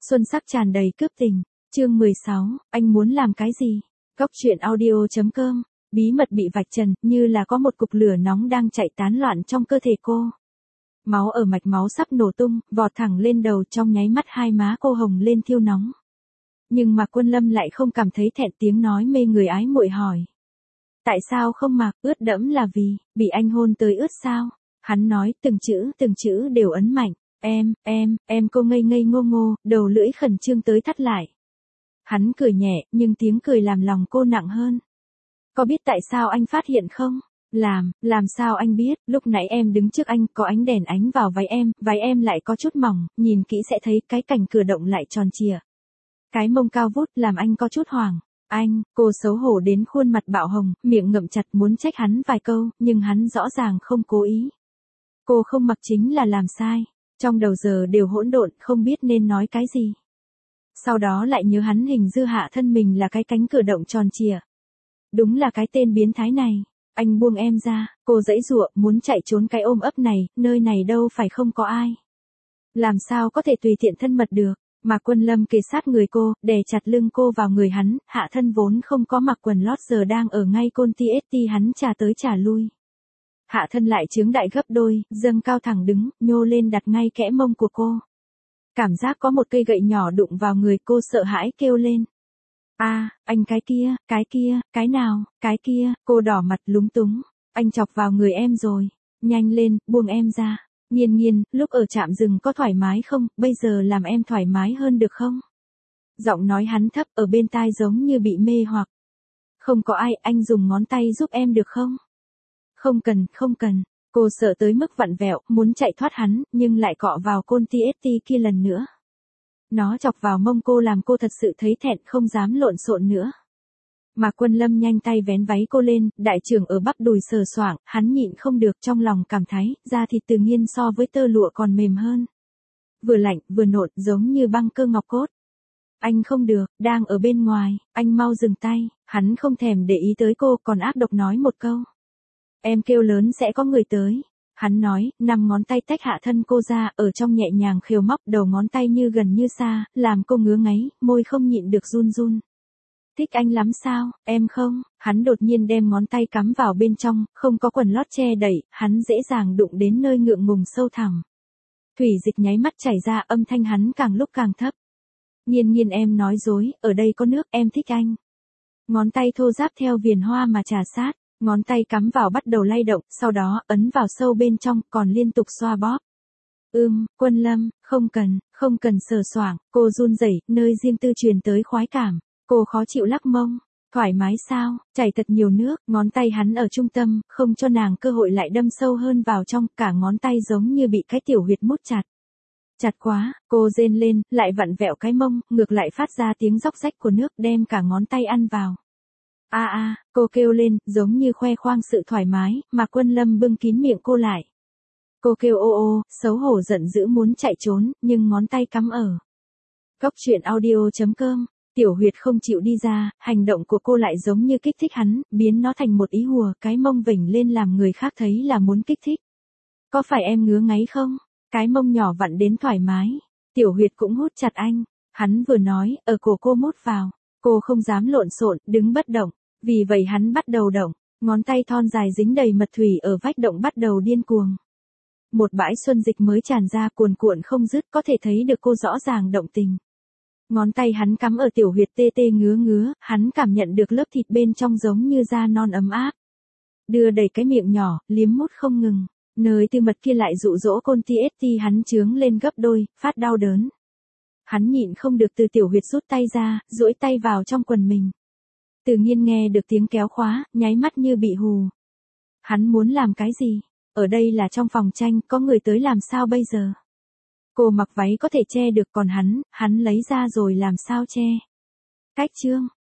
Xuân sắc tràn đầy cướp tình. Chương 16, anh muốn làm cái gì? Góc truyện audio.com. Bí mật bị vạch trần, như là có một cục lửa nóng đang chạy tán loạn trong cơ thể cô. Máu ở mạch máu sắp nổ tung, vọt thẳng lên đầu, trong nháy mắt hai má cô hồng lên thiêu nóng. Nhưng mà Quân Lâm lại không cảm thấy thẹn, tiếng nói mê người ái muội hỏi. Tại sao không mặc? Ướt đẫm là vì, bị anh hôn tới ướt sao? Hắn nói từng chữ đều ấn mạnh. Em, cô ngây ngây ngô ngô, đầu lưỡi khẩn trương tới thắt lại. Hắn cười nhẹ, nhưng tiếng cười làm lòng cô nặng hơn. Có biết tại sao anh phát hiện không? Làm sao anh biết? Lúc nãy em đứng trước anh, có ánh đèn ánh vào váy em lại có chút mỏng, nhìn kỹ sẽ thấy cái cành cửa động lại tròn trịa. Cái mông cao vút làm anh có chút hoảng. Cô xấu hổ đến khuôn mặt bạo hồng, miệng ngậm chặt muốn trách hắn vài câu, nhưng hắn rõ ràng không cố ý. Cô không mặc chính là làm sai. Trong đầu giờ đều hỗn độn, không biết nên nói cái gì. Sau đó lại nhớ hắn hình dư hạ thân mình là cái cánh cửa động tròn trịa. Đúng là cái tên biến thái này. Anh buông em ra, cô giãy giụa, muốn chạy trốn cái ôm ấp này, nơi này đâu phải không có ai. Làm sao có thể tùy tiện thân mật được, mà Quân Lâm kề sát người cô, đè chặt lưng cô vào người hắn, hạ thân vốn không có mặc quần lót giờ đang ở ngay côn TST hắn trả tới trả lui. Hạ thân lại chướng đại gấp đôi, dâng cao thẳng đứng, nhô lên đặt ngay kẽ mông của cô. Cảm giác có một cây gậy nhỏ đụng vào người cô, sợ hãi kêu lên. Anh cái nào, cái kia, cô đỏ mặt lúng túng. Anh chọc vào người em rồi, nhanh lên, buông em ra. Nghiên, lúc ở trạm dừng có thoải mái không, bây giờ làm em thoải mái hơn được không? Giọng nói hắn thấp ở bên tai giống như bị mê hoặc. Không có ai, anh dùng ngón tay giúp em được không? Không cần. Cô sợ tới mức vặn vẹo, muốn chạy thoát hắn, nhưng lại cọ vào côn TST kia lần nữa. Nó chọc vào mông cô làm cô thật sự thấy thẹn, không dám lộn xộn nữa. Mà Quân Lâm nhanh tay vén váy cô lên, đại trưởng ở bắp đùi sờ soạng, hắn nhịn không được trong lòng cảm thấy, da thịt Từ Nghiên so với tơ lụa còn mềm hơn. Vừa lạnh, vừa nộn, giống như băng cơ ngọc cốt. Anh không được, đang ở bên ngoài, anh mau dừng tay, hắn không thèm để ý tới cô, còn ác độc nói một câu. Em kêu lớn sẽ có người tới. Hắn nói, 5 ngón tay tách hạ thân cô ra, ở trong nhẹ nhàng khều móc, đầu ngón tay như gần như xa, làm cô ngứa ngáy, môi không nhịn được run. Thích anh lắm sao, em không? Hắn đột nhiên đem ngón tay cắm vào bên trong, không có quần lót che đậy, hắn dễ dàng đụng đến nơi ngượng ngùng sâu thẳm. Thủy dịch nháy mắt chảy ra, âm thanh hắn càng lúc càng thấp. Nghiên em nói dối, ở đây có nước, em thích anh. Ngón tay thô ráp theo viền hoa mà trà sát. Ngón tay cắm vào bắt đầu lay động, sau đó ấn vào sâu bên trong, còn liên tục xoa bóp. Quân Lâm, không cần sờ soạng, cô run rẩy, nơi riêng tư truyền tới khoái cảm. Cô khó chịu lắc mông. Thoải mái sao? Chảy thật nhiều nước, ngón tay hắn ở trung tâm, không cho nàng cơ hội lại đâm sâu hơn vào trong, cả ngón tay giống như bị cái tiểu huyệt mút chặt. Chặt quá, cô rên lên, lại vặn vẹo cái mông, ngược lại phát ra tiếng róc rách của nước, đem cả ngón tay ăn vào. Cô kêu lên, giống như khoe khoang sự thoải mái, mà Quân Lâm bưng kín miệng cô lại. Cô kêu ô, xấu hổ giận dữ muốn chạy trốn, nhưng ngón tay cắm ở. Góc truyện audio.com, tiểu huyệt không chịu đi ra, hành động của cô lại giống như kích thích hắn, biến nó thành một ý hùa, cái mông vểnh lên làm người khác thấy là muốn kích thích. Có phải em ngứa ngáy không? Cái mông nhỏ vặn đến thoải mái, tiểu huyệt cũng hút chặt anh. Hắn vừa nói, ở cổ cô mút vào, cô không dám lộn xộn, đứng bất động. Vì vậy hắn bắt đầu động, ngón tay thon dài dính đầy mật thủy ở vách động bắt đầu điên cuồng. Một bãi xuân dịch mới tràn ra cuồn cuộn không dứt, có thể thấy được cô rõ ràng động tình. Ngón tay hắn cắm ở tiểu huyệt tê tê ngứa, hắn cảm nhận được lớp thịt bên trong giống như da non ấm áp. Đưa đầy cái miệng nhỏ, liếm mút không ngừng, nơi tư mật kia lại dụ dỗ côn TST hắn chướng lên gấp đôi, phát đau đớn. Hắn nhịn không được từ tiểu huyệt rút tay ra, duỗi tay vào trong quần mình. Từ Nghiên nghe được tiếng kéo khóa, nháy mắt như bị hù. Hắn muốn làm cái gì? Ở đây là trong phòng tranh, có người tới làm sao bây giờ? Cô mặc váy có thể che được, còn hắn lấy ra rồi làm sao che? Cách chương.